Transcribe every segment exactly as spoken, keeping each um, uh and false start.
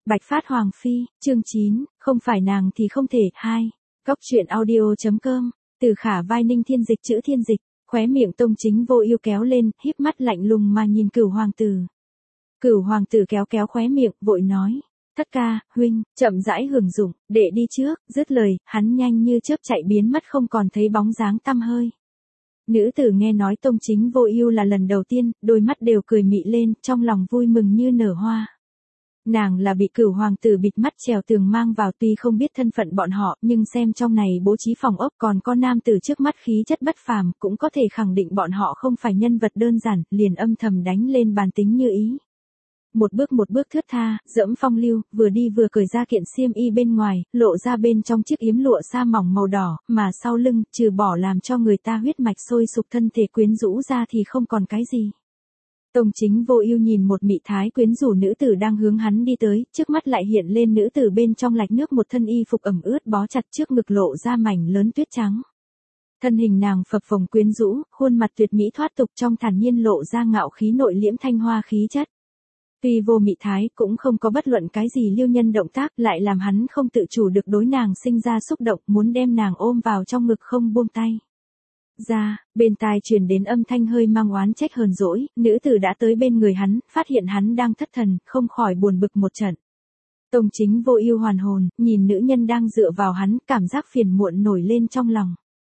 Bạch Phát Hoàng Phi, chương chín, không phải nàng thì không thể, hai. Góc truyện audio.com, từ Khả vai Ninh Thiên Dịch chữ Thiên Dịch, khóe miệng Tông Chính Vô Ưu kéo lên, híp mắt lạnh lùng mà nhìn Cửu hoàng tử. Cửu hoàng tử kéo kéo khóe miệng, vội nói: "Thất ca, huynh, chậm rãi hưởng dụng, đệ đi trước." Dứt lời, hắn nhanh như chớp chạy biến mất không còn thấy bóng dáng tăm hơi. Nữ tử nghe nói Tông Chính Vô Ưu là lần đầu tiên, đôi mắt đều cười mị lên, trong lòng vui mừng như nở hoa. Nàng là bị Cửu hoàng tử bịt mắt trèo tường mang vào, tuy không biết thân phận bọn họ, nhưng xem trong này bố trí phòng ốc còn có nam tử trước mắt khí chất bất phàm, cũng có thể khẳng định bọn họ không phải nhân vật đơn giản, liền âm thầm đánh lên bàn tính như ý. Một bước một bước thướt tha, dẫm phong lưu, vừa đi vừa cởi ra kiện xiêm y bên ngoài, lộ ra bên trong chiếc yếm lụa sa mỏng màu đỏ, mà sau lưng, trừ bỏ làm cho người ta huyết mạch sôi sục thân thể quyến rũ ra thì không còn cái gì. Tông Chính Vô Ưu nhìn một mị thái quyến rũ nữ tử đang hướng hắn đi tới, trước mắt lại hiện lên nữ tử bên trong lạch nước một thân y phục ẩm ướt bó chặt trước ngực lộ ra mảnh lớn tuyết trắng. Thân hình nàng phập phồng quyến rũ, khuôn mặt tuyệt mỹ thoát tục trong thản nhiên lộ ra ngạo khí nội liễm thanh hoa khí chất. Tuy vô mị thái, cũng không có bất luận cái gì liêu nhân động tác, lại làm hắn không tự chủ được đối nàng sinh ra xúc động, muốn đem nàng ôm vào trong ngực không buông tay. Ra, bên tai truyền đến âm thanh hơi mang oán trách hờn dỗi, nữ tử đã tới bên người hắn, phát hiện hắn đang thất thần, không khỏi buồn bực một trận. Tông Chính Vô Ưu hoàn hồn, nhìn nữ nhân đang dựa vào hắn, cảm giác phiền muộn nổi lên trong lòng.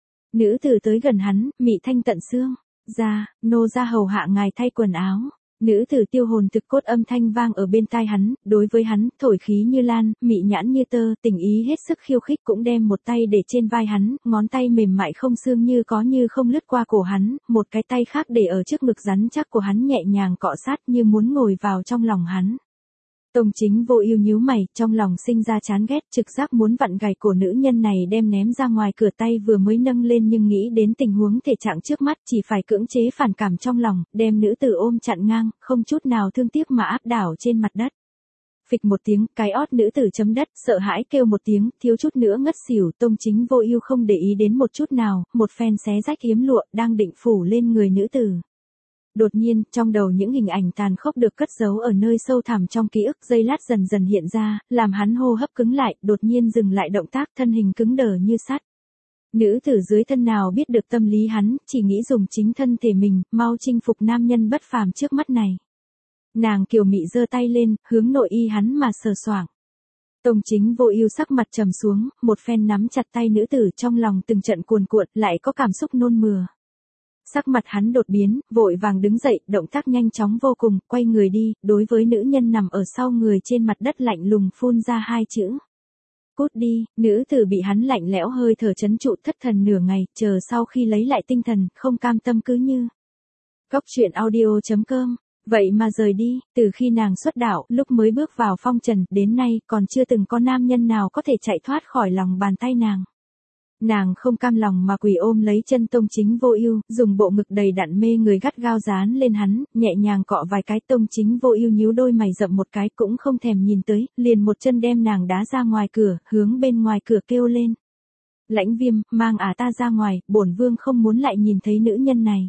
Nữ tử tới gần hắn, mị thanh tận xương: "Ra, nô ra hầu hạ ngài thay quần áo." Nữ tử tiêu hồn thực cốt âm thanh vang ở bên tai hắn, đối với hắn, thổi khí như lan, mị nhãn như tơ, tình ý hết sức khiêu khích, cũng đem một tay để trên vai hắn, ngón tay mềm mại không xương như có như không lướt qua cổ hắn, một cái tay khác để ở trước ngực rắn chắc của hắn nhẹ nhàng cọ sát như muốn ngồi vào trong lòng hắn. Tông Chính Vô Ưu nhíu mày, trong lòng sinh ra chán ghét, trực giác muốn vặn gài cổ nữ nhân này đem ném ra ngoài cửa, tay vừa mới nâng lên nhưng nghĩ đến tình huống thể trạng trước mắt, chỉ phải cưỡng chế phản cảm trong lòng, đem nữ tử ôm chặn ngang, không chút nào thương tiếc mà áp đảo trên mặt đất. Phịch một tiếng, cái ót nữ tử chấm đất, sợ hãi kêu một tiếng, thiếu chút nữa ngất xỉu. Tông Chính Vô Ưu không để ý đến một chút nào, một phen xé rách yếm lụa đang định phủ lên người nữ tử. Đột nhiên, trong đầu những hình ảnh tàn khốc được cất giấu ở nơi sâu thẳm trong ký ức giây lát dần dần hiện ra, làm hắn hô hấp cứng lại, đột nhiên dừng lại động tác, thân hình cứng đờ như sắt. Nữ tử dưới thân nào biết được tâm lý hắn, chỉ nghĩ dùng chính thân thể mình, mau chinh phục nam nhân bất phàm trước mắt này. Nàng kiều mị giơ tay lên, hướng nội y hắn mà sờ soạng. Tông Chính Vô Ưu sắc mặt trầm xuống, một phen nắm chặt tay nữ tử, trong lòng từng trận cuồn cuộn, lại có cảm xúc nôn mửa. Sắc mặt hắn đột biến, vội vàng đứng dậy, động tác nhanh chóng vô cùng, quay người đi, đối với nữ nhân nằm ở sau người trên mặt đất lạnh lùng phun ra hai chữ: "Cút đi." Nữ tử bị hắn lạnh lẽo hơi thở trấn trụ, thất thần nửa ngày, chờ sau khi lấy lại tinh thần, không cam tâm cứ như. Góc truyện audio.com, vậy mà rời đi, từ khi nàng xuất đạo, lúc mới bước vào phong trần, đến nay, còn chưa từng có nam nhân nào có thể chạy thoát khỏi lòng bàn tay nàng. Nàng không cam lòng mà quỳ ôm lấy chân Tông Chính Vô Ưu, dùng bộ ngực đầy đặn mê người gắt gao dán lên hắn, nhẹ nhàng cọ vài cái. Tông Chính Vô Ưu nhíu đôi mày rậm một cái, cũng không thèm nhìn tới, liền một chân đem nàng đá ra ngoài cửa, hướng bên ngoài cửa kêu lên: "Lãnh Viêm, mang ả ta ra ngoài, bổn vương không muốn lại nhìn thấy nữ nhân này."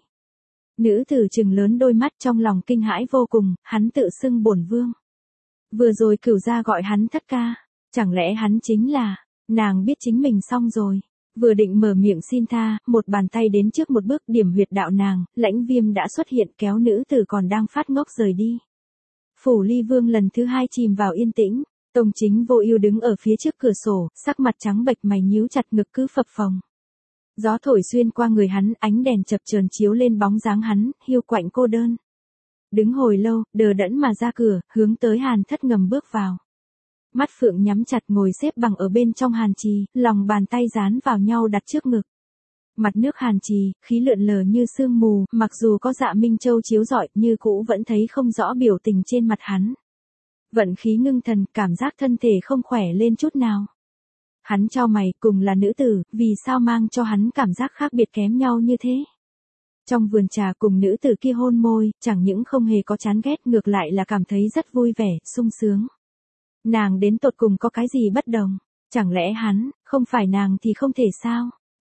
Nữ tử trừng lớn đôi mắt, trong lòng kinh hãi vô cùng, hắn tự xưng bổn vương. Vừa rồi Cửu gia gọi hắn thất ca, chẳng lẽ hắn chính là. Nàng biết chính mình xong rồi. Vừa định mở miệng xin tha, một bàn tay đến trước một bước điểm huyệt đạo nàng, Lãnh Viêm đã xuất hiện, kéo nữ tử còn đang phát ngốc rời đi. Phủ Ly Vương lần thứ hai chìm vào yên tĩnh, Tông Chính Vô Ưu đứng ở phía trước cửa sổ, sắc mặt trắng bệch, mày nhíu chặt, ngực cứ phập phồng. Gió thổi xuyên qua người hắn, ánh đèn chập chờn chiếu lên bóng dáng hắn, hiu quạnh cô đơn. Đứng hồi lâu, đờ đẫn mà ra cửa, hướng tới Hàn Thất ngầm bước vào. Mắt phượng nhắm chặt, ngồi xếp bằng ở bên trong hàn trì, lòng bàn tay dán vào nhau đặt trước ngực. Mặt nước hàn trì, khí lượn lờ như sương mù, mặc dù có Dạ Minh Châu chiếu rọi, như cũ vẫn thấy không rõ biểu tình trên mặt hắn. Vận khí ngưng thần, cảm giác thân thể không khỏe lên chút nào. Hắn chau mày, cùng là nữ tử, vì sao mang cho hắn cảm giác khác biệt kém nhau như thế? Trong vườn trà cùng nữ tử kia hôn môi, chẳng những không hề có chán ghét, ngược lại là cảm thấy rất vui vẻ, sung sướng. Nàng đến tột cùng có cái gì bất đồng? Chẳng lẽ hắn, không phải nàng thì không thể sao?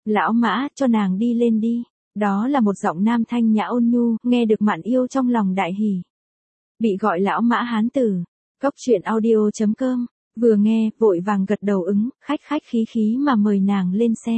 Lão Mã, cho nàng đi lên đi. Đó là một giọng nam thanh nhã ôn nhu, nghe được Mạn Yêu trong lòng đại hỉ. Bị gọi lão Mã hán tử. Cốc truyện audio chấm com. Vừa nghe, vội vàng gật đầu ứng, khách khách khí khí mà mời nàng lên xe.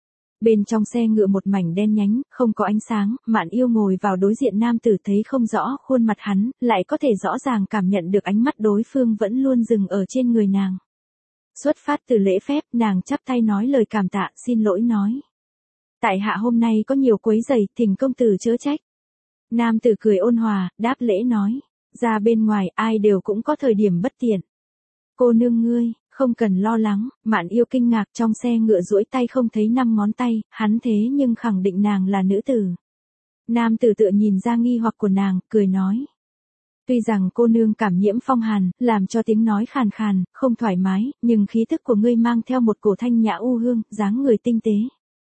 Bên trong xe ngựa một mảnh đen nhánh, không có ánh sáng, Mạn Yêu ngồi vào đối diện nam tử thấy không rõ khuôn mặt hắn, lại có thể rõ ràng cảm nhận được ánh mắt đối phương vẫn luôn dừng ở trên người nàng. Xuất phát từ lễ phép, nàng chắp tay nói lời cảm tạ, xin lỗi nói. Tại hạ hôm nay có nhiều quấy rầy, thỉnh công tử chớ trách. Nam tử cười ôn hòa, đáp lễ nói. Ra bên ngoài, ai đều cũng có thời điểm bất tiện. Cô nương ngươi, không cần lo lắng, Mạn Yêu kinh ngạc trong xe ngựa duỗi tay không thấy năm ngón tay, hắn thế nhưng khẳng định nàng là nữ tử. Nam tử tựa nhìn ra nghi hoặc của nàng, cười nói. Tuy rằng cô nương cảm nhiễm phong hàn, làm cho tiếng nói khàn khàn, không thoải mái, nhưng khí thức của ngươi mang theo một cổ thanh nhã u hương, dáng người tinh tế.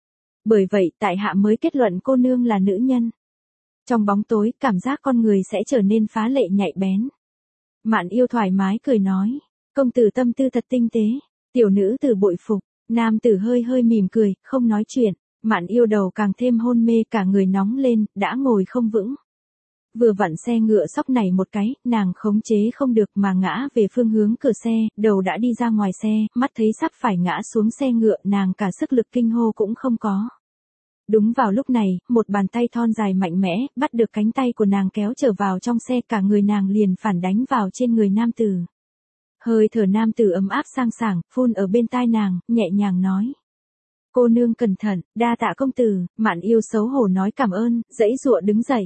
Bởi vậy, tại hạ mới kết luận cô nương là nữ nhân. Trong bóng tối, cảm giác con người sẽ trở nên phá lệ nhạy bén. Mạn Yêu thoải mái cười nói. Công tử tâm tư thật tinh tế. Tiểu nữ tử bội phục. Nam tử hơi hơi mỉm cười, không nói chuyện. Mạn Yêu đầu càng thêm hôn mê, cả người nóng lên, đã ngồi không vững. Vừa vặn xe ngựa sóc nảy một cái, nàng khống chế không được mà ngã về phương hướng cửa xe, đầu đã đi ra ngoài xe, mắt thấy sắp phải ngã xuống xe ngựa, nàng cả sức lực kinh hô cũng không có. Đúng vào lúc này, một bàn tay thon dài mạnh mẽ, bắt được cánh tay của nàng kéo trở vào trong xe, cả người nàng liền phản đánh vào trên người nam tử. Hơi thở nam tử ấm áp sang sảng, phun ở bên tai nàng, nhẹ nhàng nói. Cô nương cẩn thận, đa tạ công tử, Mạn Yêu xấu hổ nói cảm ơn, dãy dụa đứng dậy.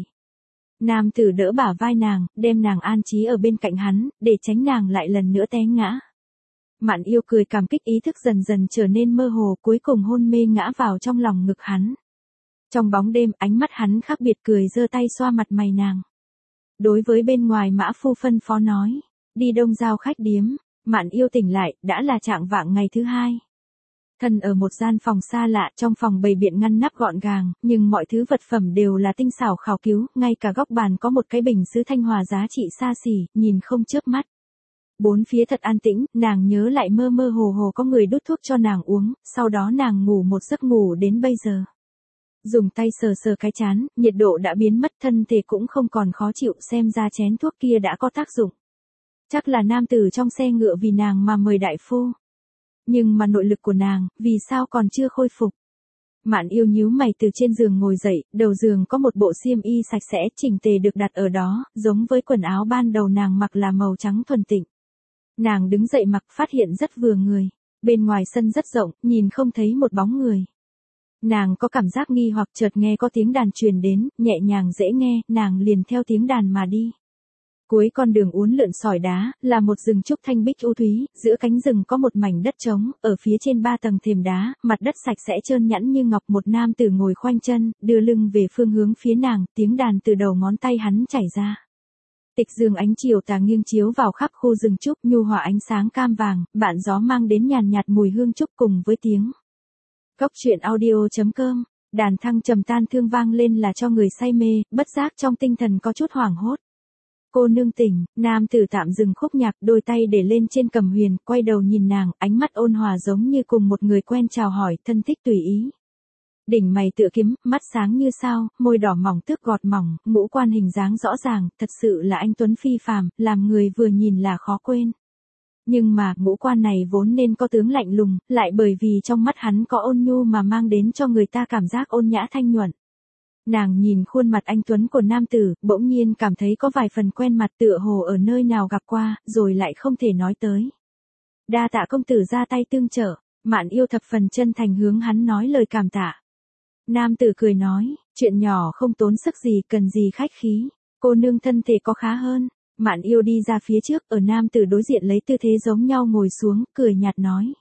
Nam tử đỡ bả vai nàng, đem nàng an trí ở bên cạnh hắn, để tránh nàng lại lần nữa té ngã. Mạn Yêu cười cảm kích, ý thức dần dần trở nên mơ hồ, cuối cùng hôn mê ngã vào trong lòng ngực hắn. Trong bóng đêm, ánh mắt hắn khác biệt cười giơ tay xoa mặt mày nàng. Đối với bên ngoài Mã Phu phân phó nói, đi Đông Giao khách điếm. Mạn Yêu tỉnh lại, đã là trạng vạng ngày thứ hai. Thân ở một gian phòng xa lạ, trong phòng bày biện ngăn nắp gọn gàng, nhưng mọi thứ vật phẩm đều là tinh xảo khảo cứu, ngay cả góc bàn có một cái bình sứ thanh hòa giá trị xa xỉ, nhìn không chớp mắt. Bốn phía thật an tĩnh, nàng nhớ lại mơ mơ hồ hồ có người đút thuốc cho nàng uống, sau đó nàng ngủ một giấc ngủ đến bây giờ. Dùng tay sờ sờ cái chán, nhiệt độ đã biến mất, thân thể cũng không còn khó chịu, xem ra chén thuốc kia đã có tác dụng. Chắc là nam tử trong xe ngựa vì nàng mà mời đại phu. Nhưng mà nội lực của nàng, vì sao còn chưa khôi phục? Mạn Yêu nhíu mày từ trên giường ngồi dậy, đầu giường có một bộ xiêm y sạch sẽ, chỉnh tề được đặt ở đó, giống với quần áo ban đầu nàng mặc là màu trắng thuần tịnh. Nàng đứng dậy mặc, phát hiện rất vừa người. Bên ngoài sân rất rộng, nhìn không thấy một bóng người. Nàng có cảm giác nghi hoặc, chợt nghe có tiếng đàn truyền đến, nhẹ nhàng dễ nghe, nàng liền theo tiếng đàn mà đi. Cuối con đường uốn lượn sỏi đá, là một rừng trúc thanh bích u thúy, giữa cánh rừng có một mảnh đất trống, ở phía trên ba tầng thềm đá, mặt đất sạch sẽ trơn nhẵn như ngọc, một nam tử ngồi khoanh chân, đưa lưng về phương hướng phía nàng, tiếng đàn từ đầu ngón tay hắn chảy ra. Tịch dương ánh chiều tà nghiêng chiếu vào khắp khu rừng trúc, nhu hòa ánh sáng cam vàng, bạn gió mang đến nhàn nhạt mùi hương trúc cùng với tiếng. Cốc truyện audio chấm com, đàn thăng trầm tan thương vang lên là cho người say mê, bất giác trong tinh thần có chút hoảng hốt. Cô nương tỉnh, nam tử tạm dừng khúc nhạc, đôi tay để lên trên cầm huyền, quay đầu nhìn nàng, ánh mắt ôn hòa giống như cùng một người quen chào hỏi, thân thích tùy ý. Đỉnh mày tựa kiếm, mắt sáng như sao, môi đỏ mỏng tước gọt mỏng, ngũ quan hình dáng rõ ràng, thật sự là anh tuấn phi phàm, làm người vừa nhìn là khó quên. Nhưng mà, ngũ quan này vốn nên có tướng lạnh lùng, lại bởi vì trong mắt hắn có ôn nhu mà mang đến cho người ta cảm giác ôn nhã thanh nhuận. Nàng nhìn khuôn mặt anh tuấn của nam tử, bỗng nhiên cảm thấy có vài phần quen mặt, tựa hồ ở nơi nào gặp qua, rồi lại không thể nói tới. Đa tạ công tử ra tay tương trợ, Mạn Yêu thập phần chân thành hướng hắn nói lời cảm tạ. Nam tử cười nói, chuyện nhỏ không tốn sức gì, cần gì khách khí, cô nương thân thể có khá hơn. Mạn Yêu đi ra phía trước, ở nam tử đối diện lấy tư thế giống nhau ngồi xuống, cười nhạt nói.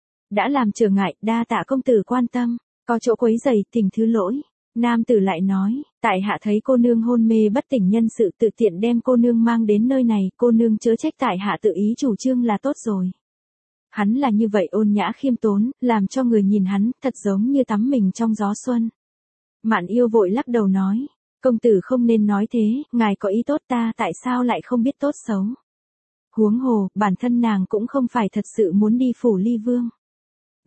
Đã làm trở ngại, đa tạ công tử quan tâm, có chỗ quấy rầy, thỉnh thứ lỗi. Nam tử lại nói, tại hạ thấy cô nương hôn mê bất tỉnh nhân sự, tự tiện đem cô nương mang đến nơi này, cô nương chớ trách, tại hạ tự ý chủ trương là tốt rồi. Hắn là như vậy ôn nhã khiêm tốn, làm cho người nhìn hắn, thật giống như tắm mình trong gió xuân. Mạn Yêu vội lắc đầu nói, công tử không nên nói thế, ngài có ý tốt, ta tại sao lại không biết tốt xấu. Huống hồ, bản thân nàng cũng không phải thật sự muốn đi phủ Ly Vương.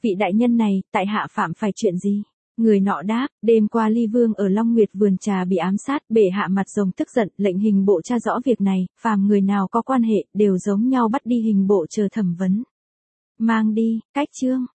Vị đại nhân này, tại hạ phạm phải chuyện gì? Người nọ đáp, đêm qua Ly Vương ở Long Nguyệt vườn trà bị ám sát, bệ hạ mặt rồng tức giận, lệnh hình bộ tra rõ việc này, phàm người nào có quan hệ, đều giống nhau bắt đi hình bộ chờ thẩm vấn. Mang đi, cách chương.